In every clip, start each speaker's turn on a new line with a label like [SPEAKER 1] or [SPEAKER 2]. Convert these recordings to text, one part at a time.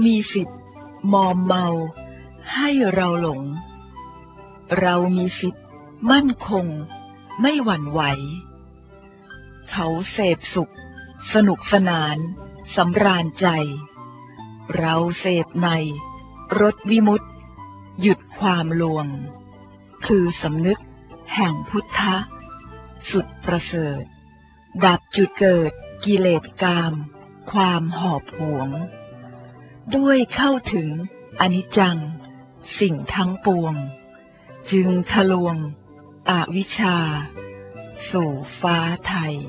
[SPEAKER 1] มีสิทธิ์มอมเมาให้เราหลงเรามีสิทธิ์มั่นคงไม่หวั่นไหวเขาเสพสุขสนุกสนานสำราญใจเราเสพในรสวิมุตติหยุดความลวงคือสำนึกแห่งพุทธะสุดประเสริฐดับจุดเกิดกิเลสกามความหอบหวงด้วยเข้าถึงอนิจจังสิ่งทั้งปวงจึงทะลวงอวิชชาสู่ฟ้าไทย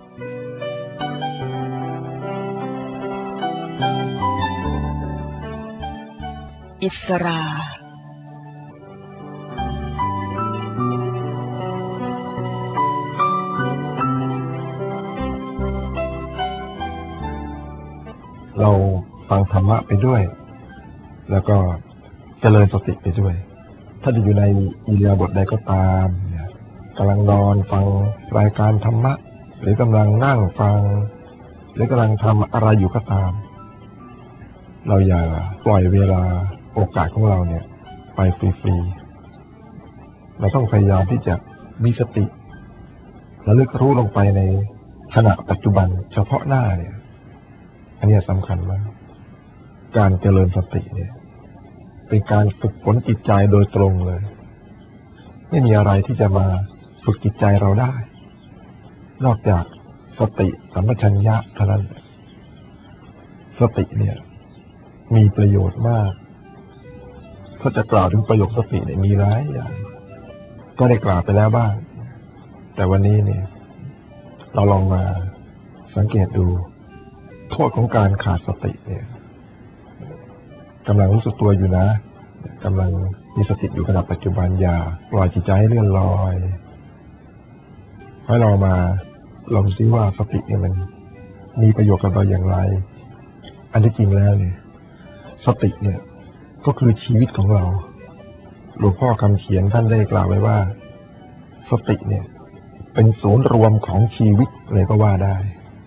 [SPEAKER 1] อิสรา
[SPEAKER 2] เราฟังธรรมะไปด้วยแล้วก็เจริญสติไปด้วยถ้าจะอยู่ในอิริยาบถใดก็ตามกำลังนอนฟังรายการธรรมะหรือกำลังนั่งฟังหรือกำลังทำอะไรอยู่ก็ตามเราอย่าปล่อยเวลาโอกาสของเราเนี่ยไปฟรีๆเราต้องพยายามที่จะมีสติระลึกรู้ลงไปในขณะปัจจุบันเฉพาะหน้าเนี่ยอันนี้สำคัญมากการเจริญสติเนี่ยเป็นการฝึกฝนจิตใจโดยตรงเลยไม่มีอะไรที่จะมาฝึกจิตใจเราได้นอกจากสติสัมปชัญญะเท่านั้นสติเนี่ยมีประโยชน์มากถ้าจะกล่าวถึงประโยชน์สติเนี่ยมีหลายอย่างก็ได้กล่าวไปแล้วบ้างแต่วันนี้เนี่ยเราลองมาสังเกตดูโทษของการขาดสติเนี่ยกำลังรู้สึกตัวอยู่นะกำลังมีสติอยู่ขณะปัจจุบันอย่าปล่อยจิตใจให้เลื่อนลอยให้เรามาลองซิว่าสติเนี่ยมันมีประโยชน์กับเราอย่างไรอันที่จริงแล้วเนี่ยสติเนี่ยก็คือชีวิตของเราหลวงพ่อคำเขียนท่านได้กล่าวไว้ว่าสติเนี่ยเป็นศูนย์รวมของชีวิตเลยก็ว่าได้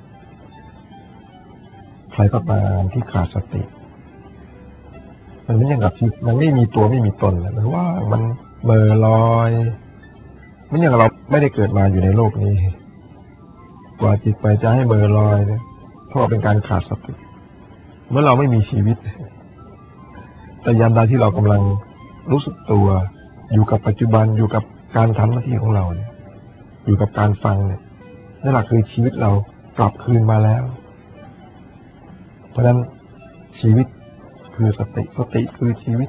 [SPEAKER 2] ใครก็ตามที่ขาดสติมันไม่อย่างกับที่มันไม่มีตัวไม่มีตนมันว่ามันเมื่อลอยมันอย่างเราไม่ได้เกิดมาอยู่ในโลกนี้กว่าจิตไปจะให้เมื่อลอยเนี่ยเพราะเป็นการขาดสติเมื่อเราไม่มีชีวิตแต่ยามใดที่เรากำลังรู้สึกตัวอยู่กับปัจจุบันอยู่กับการทำหน้าที่ของเราเนี่ยอยู่กับการฟังเนี่ยนั่นแหละคือชีวิตเรากลับคืนมาแล้วเพราะฉะนั้นชีวิตคือสติสติคือชีวิต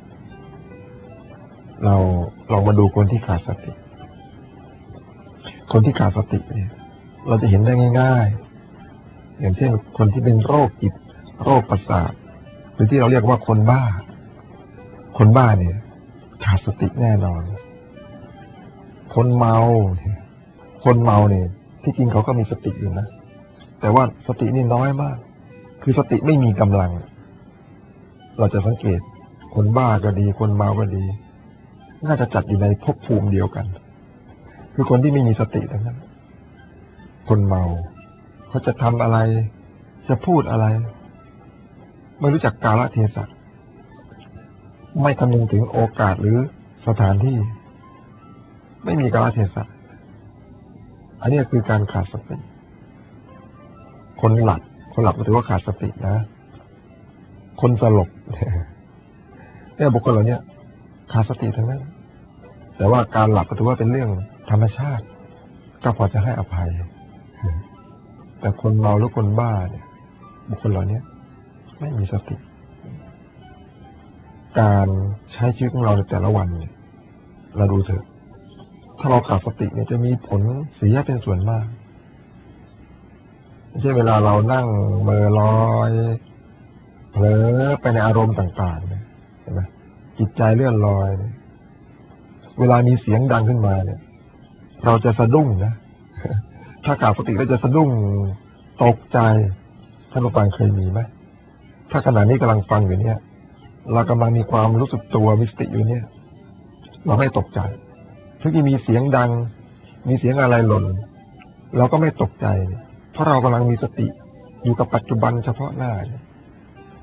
[SPEAKER 2] เราลองมาดูคนที่ขาดสติคนที่ขาดสติเนี่ยเราจะเห็นได้ง่ายๆอย่างเช่นคนที่เป็นโรคจิตโรคประสาทหรือที่เราเรียกว่าคนบ้าคนบ้าเนี่ยขาดสติแน่นอนคนเมาเนี่ยที่จริงเขาก็มีสติอยู่นะแต่ว่าสตินี่น้อยมากคือสติไม่มีกำลังเราจะสังเกตคนบ้าก็ดีคนเมาก็ดีน่าจะจัดอยู่ในภพภูมิเดียวกันคือคนที่ไม่มีสติทั้งนั้นคนเมาเขาจะทำอะไรจะพูดอะไรไม่รู้จักกาลเทศะไม่คำนึงถึงโอกาสหรือสถานที่ไม่มีกาลเทศะอันนี้คือการขาดสติคนหลับก็ถือว่าขาดสตินะคนสลบเนี่ยบุคคลเหล่านี้ขาดสติทั้งนั้นแต่ว่าการหลับก็ถือว่าเป็นเรื่องธรรมชาติก็พอจะให้อภัยแต่คนเมาหรือคนบ้าเนี่ยบุคคลเหล่านี้ไม่มีสติการใช้ชีวิตของเราในแต่ละวันเนี่ยเราดูเถอะถ้าเราขาดสติเนี่ยจะมีผลเสียเป็นส่วนมากไม่ใช่เวลาเรานั่งเมื่อลอยเผลอไปในอารมณ์ต่างๆเนี่ยเห็นไหมจิตใจเลื่อนลอยเวลามีเสียงดังขึ้นมาเนี่ยเราจะสะดุ้งนะถ้าขาดสติเราจะสะดุ้งตกใจท่านผู้ฟังเคยมีไหมถ้าขณะนี้กำลังฟังอยู่เนี่ยเรากำลังมีความรู้สึกตัวมีสติอยู่เนี่ยเราไม่ตกใจถ้ามีเสียงดังมีเสียงอะไรหล่นเราก็ไม่ตกใจเพราะเรากำลังมีสติอยู่กับปัจจุบันเฉพาะหน้า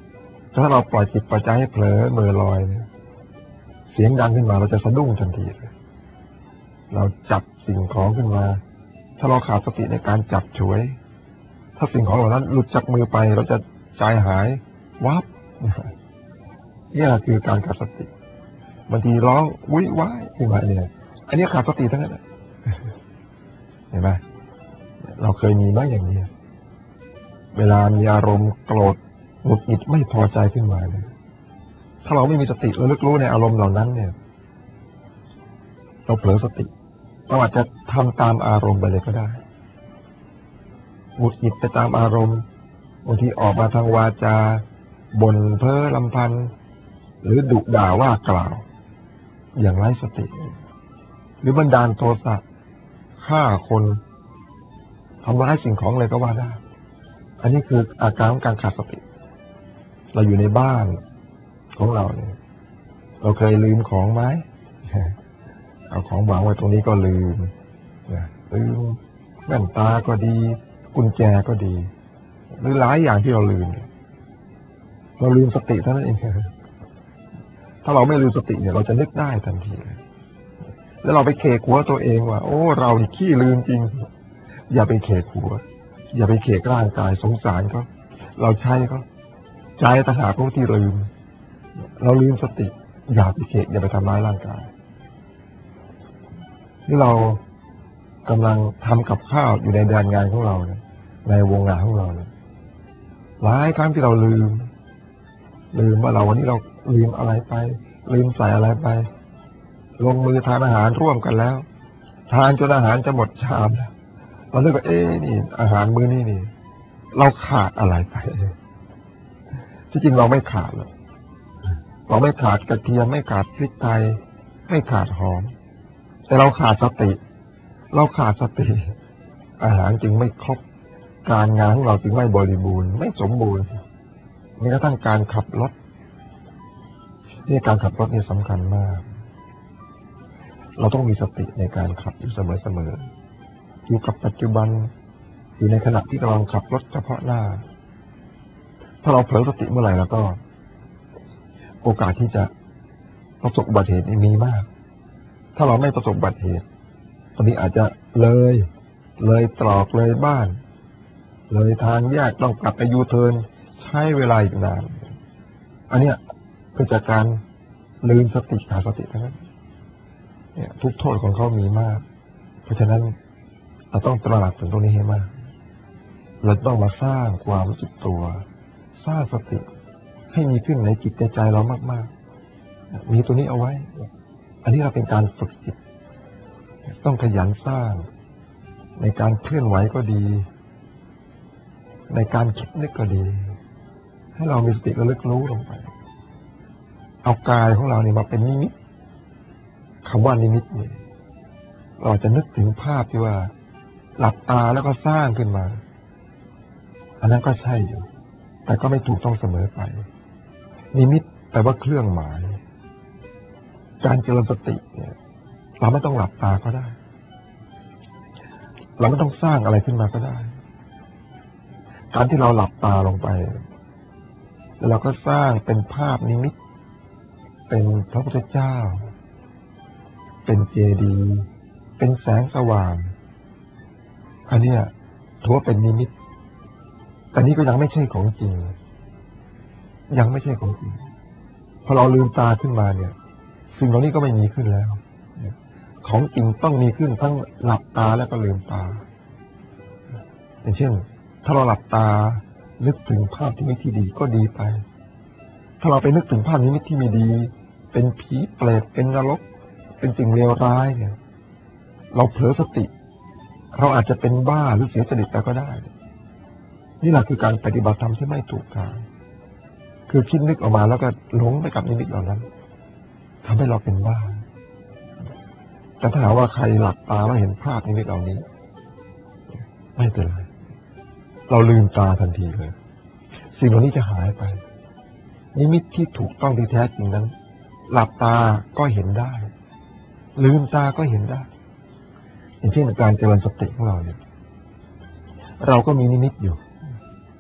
[SPEAKER 2] ถ้าเราปล่อยจิตปล่อยใจให้เผลอเมื่อลอยเนี่ยเสียงดังขึ้นมาเราจะสะดุ้งทันทีเลยเราจับสิ่งของขึ้นมาถ้าเราขาดสติในการจับฉวยถ้าสิ่งของเหล่านั้นหลุดจากมือไปเราจะใจหายวับนี่แหละคือการขาดสติบางทีร้องวุ่นวายขึ้นมาเนี่ยอันนี้ขาดสติทั้งนั้นเห็นไหมเราเคยมีไหมอย่างนี้เวลามีอารมณ์โกรธหงุดหงิดไม่พอใจขึ้นมาเนี่ยถ้าเราไม่มีสติระลึกรู้ในอารมณ์เหล่านั้นเนี่ยเราเผลอสติเราอาจจะทำตามอารมณ์ไปเลยก็ได้หงุดหงิดไปตามอารมณ์บางทีออกมาทางวาจาบ่นเพ้อรำพันหรือดุด่าว่ากล่าวอย่างไร้สติหรือบันดาลโทสะฆ่าคนทำร้ายสิ่งของอะไรก็ว่าได้อันนี้คืออาการของการขาดสติเราอยู่ในบ้านของเราเนี่ยเราเคยลืมของไหมเอาของวางไว้ตรงนี้ก็ลืมแว่นตาก็ดีกุญแจก็ดีหรือหลายอย่างที่เราลืมสติเท่านั้นเองถ้าเราไม่ลืมสติเนี่ยเราจะนึกได้ทันทีแล้วเราไปเขกหัวตัวเองว่าโอ้เรานี่ขี้ลืมจริงอย่าไปเขกหัวอย่าไปเขกร่างกายสงสารเขาเราใช้เขาใจต่างหากผู้ที่ลืมเราลืมสติอย่าไปเขกอย่าไปทำร้ายร่างกายที่เรากำลังทำกับข้าวอยู่ในแดนงานของเราเนี่ยในวงงานของเราเนี่ยหลายครั้งที่เราลืมว่าเราวันนี้เราลืมอะไรไปลืมใส่อะไรไปลงมือทานอาหารร่วมกันแล้วทานจนอาหารจะหมดชามแล้วเราเลือกว่านี่อาหารมื้อนี้นี่เราขาดอะไรไปที่จริงเราไม่ขาดหรอกเราไม่ขาดกระเทียมไม่ขาดพริกไทยไม่ขาดหอมแต่เราขาดสติอาหารจึงไม่ครบการงานของเราจึงไม่บริบูรณ์ไม่สมบูรณ์แม้กระทั่งการขับรถนี่การขับรถนี่สำคัญมากเราต้องมีสติในการขับอยู่เสมออยู่กับปัจจุบันอยู่ในขณะที่กำลังขับรถเฉพาะหน้าถ้าเราเผลอสติเมื่อไหร่แล้วก็โอกาสที่จะประสบอุบัติเหตุมีมากถ้าเราไม่ประสบอุบัติเหตุตอนนี้อาจจะเลยตรอกเลยบ้านเลยทางแยกต้องกลับไปยูเทิร์นใช้เวลาอีกนานอันเนี้ยเกิดจากการลืมสติขาดสติทั้งนั้นเนี่ยทุกโทษของเขามีมากเพราะฉะนั้นเราต้องตระหนักถึงตรงนี้ให้มากเราต้องมาสร้างความรู้สึกตัวสร้างสติให้มีขึ้นในจิตใจเรามากๆมีตัวนี้เอาไว้อันนี้เราเป็นการฝึกจิตต้องขยันสร้างในการเคลื่อนไหวก็ดีในการคิดนึกก็ดีให้เรามีสติระลึกรู้ลงไปเอากายของเราเนี่ยมาเป็นนิมิตคำว่านิมิตเนี่ยเราจะนึกถึงภาพที่ว่าหลับตาแล้วก็สร้างขึ้นมาอันนั้นก็ใช่อยู่แต่ก็ไม่ถูกต้องเสมอไปนิมิตแปลว่าเครื่องหมายการเจริญสติเนี่ยเราไม่ต้องหลับตาก็ได้เราไม่ต้องสร้างอะไรขึ้นมาก็ได้การที่เราหลับตาลงไปแล้วเราก็สร้างเป็นภาพนิมิตเป็นพระพุทธเจ้าเป็นเจดีย์เป็นแสงสว่างอันเนี้ยถือว่าเป็นนิมิตแต่นี้ก็ยังไม่ใช่ของจริงยังไม่ใช่ของจริงพอเราลืมตาขึ้นมาเนี่ยสิ่งเหล่านี้ก็ไม่มีขึ้นแล้วของจริงต้องมีขึ้นทั้งหลับตาและก็ลืมตาอย่างเช่นถ้าเราหลับตานึกถึงภาพที่ไม่ที่ดีก็ดีไปถ้าเราไปนึกถึงภาพนี้ที่ไม่ดีเป็นผีเปรตเป็นนรกเป็นสิ่งเลวร้ายเนี่ยเราเผลอสติเราอาจจะเป็นบ้าหรือเสียจริตไปก็ได้นี่แหละคือการปฏิบัติธรรมที่ไม่ถูกทางคือคิดนึกออกมาแล้วก็หลงไปกับนิมิตเหล่านั้นทำให้เราเป็นบ้าแต่ถ้าหากว่าใครหลับตาแล้วเห็นภาพนิมิตเหล่านี้ไม่เป็นไรเราลืมตาทันทีเลยสิ่งเหล่านี้จะหายไปนิมิตที่ถูกต้องที่แท้จริงนั้นหลับตาก็เห็นได้ลืมตาก็เห็นได้อย่างเช่นการเจริญสติของเราเนี่ยเราก็มีนิมิตอยู่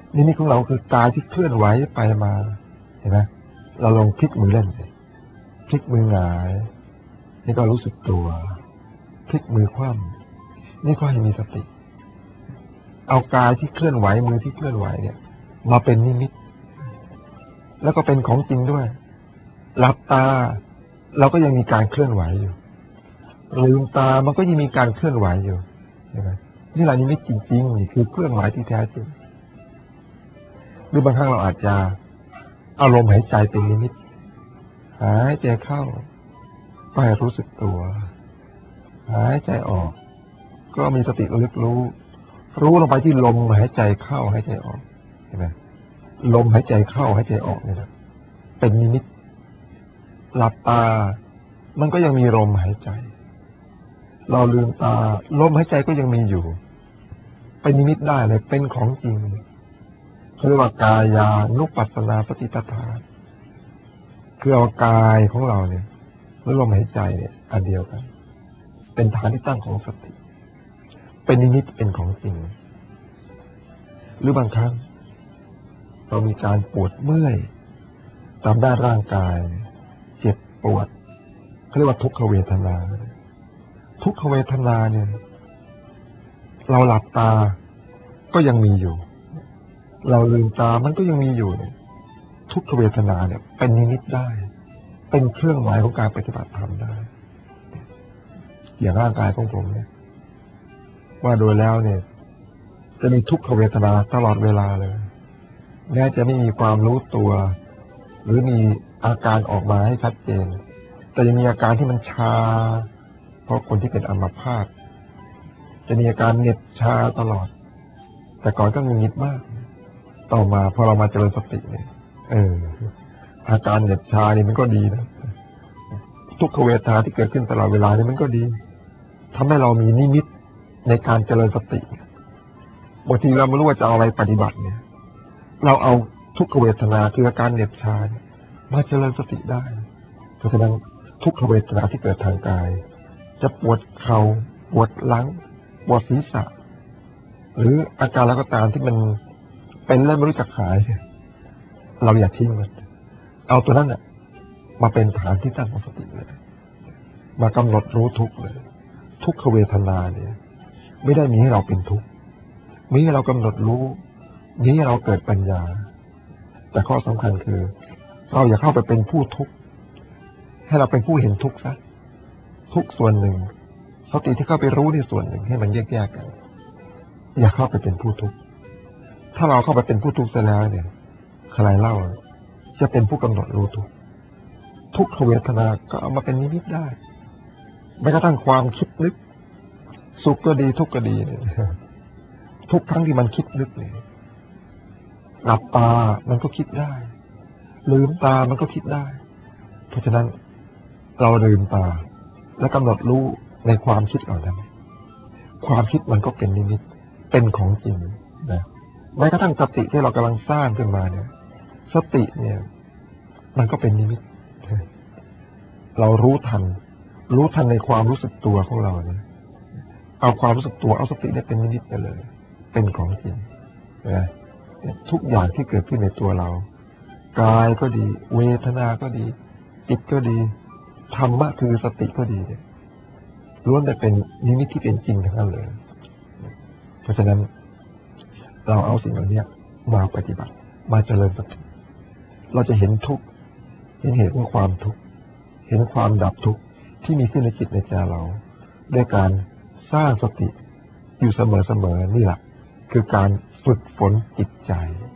[SPEAKER 2] นิมิตของเราคือกายที่เคลื่อนไหวไปมาเห็นไหมเราลองพลิกมือเล่นสิพลิกมือหงายนี่ก็รู้สึกตัวพลิกมือคว่ำนี่ก็ให้มีสติเอากายที่เคลื่อนไหวมือที่เคลื่อนไหวเนี่ยมาเป็นนิมิตแล้วก็เป็นของจริงด้วยหลับตาเราก็ยังมีการเคลื่อนไหวอยู่ลืมตามันก็ยังมีการเคลื่อนไหวอยู่เห็นไหมนี่แหละนิมิตจริงๆนี่คือเคลื่อนไหวที่แท้จริงหรือบางครั้งเราอาจจะอารมณ์หายใจเป็นนิมิตหายใจเข้าก็ให้รู้สึกตัวหายใจออกก็มีสติระลึกรู้ลงไปที่ลมหายใจเข้าหายใจออกเห็นไหมลมหายใจเข้าหายใจออกเนี่ยนะเป็นนิมิตหลับตามันก็ยังมีลมหายใจเราลืมตาลมหายใจก็ยังมีอยู่เป็นนิมิตได้เลยเป็นของจริงเขาเรียกว่ากายานุปัสสนาปฏิปทาคือเอากายของเราเนี่ยและลมหายใจเนี่ยอันเดียวกันเป็นฐานที่ตั้งของสติเป็นนิมิตเป็นของจริงหรือบางครั้งเรามีการปวดเมื่อยตามด้านร่างกายเจ็บปวดเขาเรียกว่าทุกขเวทนาทุกขเวทนาเนี่ยเราหลับตาก็ยังมีอยู่เราลืมตามันก็ยังมีอยู่ทุกขเวทนาเนี่ยเป็นนิมิตได้เป็นเครื่องหมายของการปฏิบัติธรรมได้อย่างร่างกายของผมเนี่ยว่าโดยแล้วเนี่ยจะมีทุกขเวทนาตลอดเวลาเลยแม้จะไม่มีความรู้ตัวหรือมีอาการออกมาให้ชัดเจนแต่ยังมีอาการที่มันชาเพราะคนที่เป็นอัมพาตจะมีอาการเหน็บชาตลอดแต่ก่อนก็หงุดหงิดมากต่อมาพอเรามาเจริญสติเนี่ยอาการเหน็บชานี่มันก็ดีนะทุกขเวทนาที่เกิดขึ้นตลอดเวลานี่มันก็ดีทำให้เรามีนิมิตในการเจริญสติบางทีเราไม่รู้ว่าจะเอาอะไรปฏิบัติเนี่ยเราเอาทุกขเวทนาคืออาการเหน็บชามาเจริญสติได้เพราะฉะนั้นทุกขเวทนาที่เกิดทางกายจะปวดเข่าปวดหลังปวดศีรษะหรืออาการแล้วก็ตามที่มันเป็นแล้วไม่รู้จักหายเราอย่าทิ้งมันเอาตัวนั้นมาเป็นฐานที่ตั้งของสติเลยมากำหนดรู้ทุกเลยทุกขเวทนาเนี่ยไม่ได้มีให้เราเป็นทุกข์มีให้เรากำหนดรู้มีให้เราเกิดปัญญาแต่ข้อสำคัญคือเราอย่าเข้าไปเป็นผู้ทุกข์ให้เราเป็นผู้เห็นทุกข์ซะทุกส่วนหนึ่งสติที่เข้าไปรู้ในส่วนหนึ่งให้มันแยกๆกันอย่าเข้าไปเป็นผู้ทุกข์ถ้าเราเข้าไปเป็นผู้ทุกข์เสียแล้วเนี่ยใครเล่าจะเป็นผู้กำหนดรู้ทุกข์ทุกขเวทนาก็เอามาเป็นนิมิตได้แม้กระทั่งความคิดนึกสุขก็ดีทุกข์ก็ดีเนี่ยทุกครั้งที่มันคิดนึกเนี่ยหลับตามันก็คิดได้ลืมตามันก็คิดได้เพราะฉะนั้นเราลืมตาและกำหนดรู้ในความคิดเหล่านั้นความคิดมันก็เป็นนิมิตเป็นของจริงนะแม้กระทั่งสติที่เรากำลังสร้างขึ้นมาเนี่ยสติเนี่ยมันก็เป็นนิมิตเรารู้ทันในความรู้สึกตัวของเราเนี่ยเอาความรู้สึกตัวเอาสติเนี่ยเป็นนิมิตไปเลยเป็นของจริงนะทุกอย่างที่เกิดขึ้นในตัวเรากายก็ดีเวทนาก็ดีจิตก็ดีธรรมะคือสติก็ดีเนี่ยล้วนแต่เป็นนิมิตที่เป็นจริงทั้งนั้นเลยเพราะฉะนั้นเราเอาสิ่งเหล่านี้มาปฏิบัติมาเจริญสติเราจะเห็นทุกข์เห็นเหตุของความทุกข์เห็นความดับทุกข์ที่มีขึ้นในจิตในใจเราด้วยการสร้างสติอยู่เสมอๆนี่แหละคือการฝึกฝนจิตใจ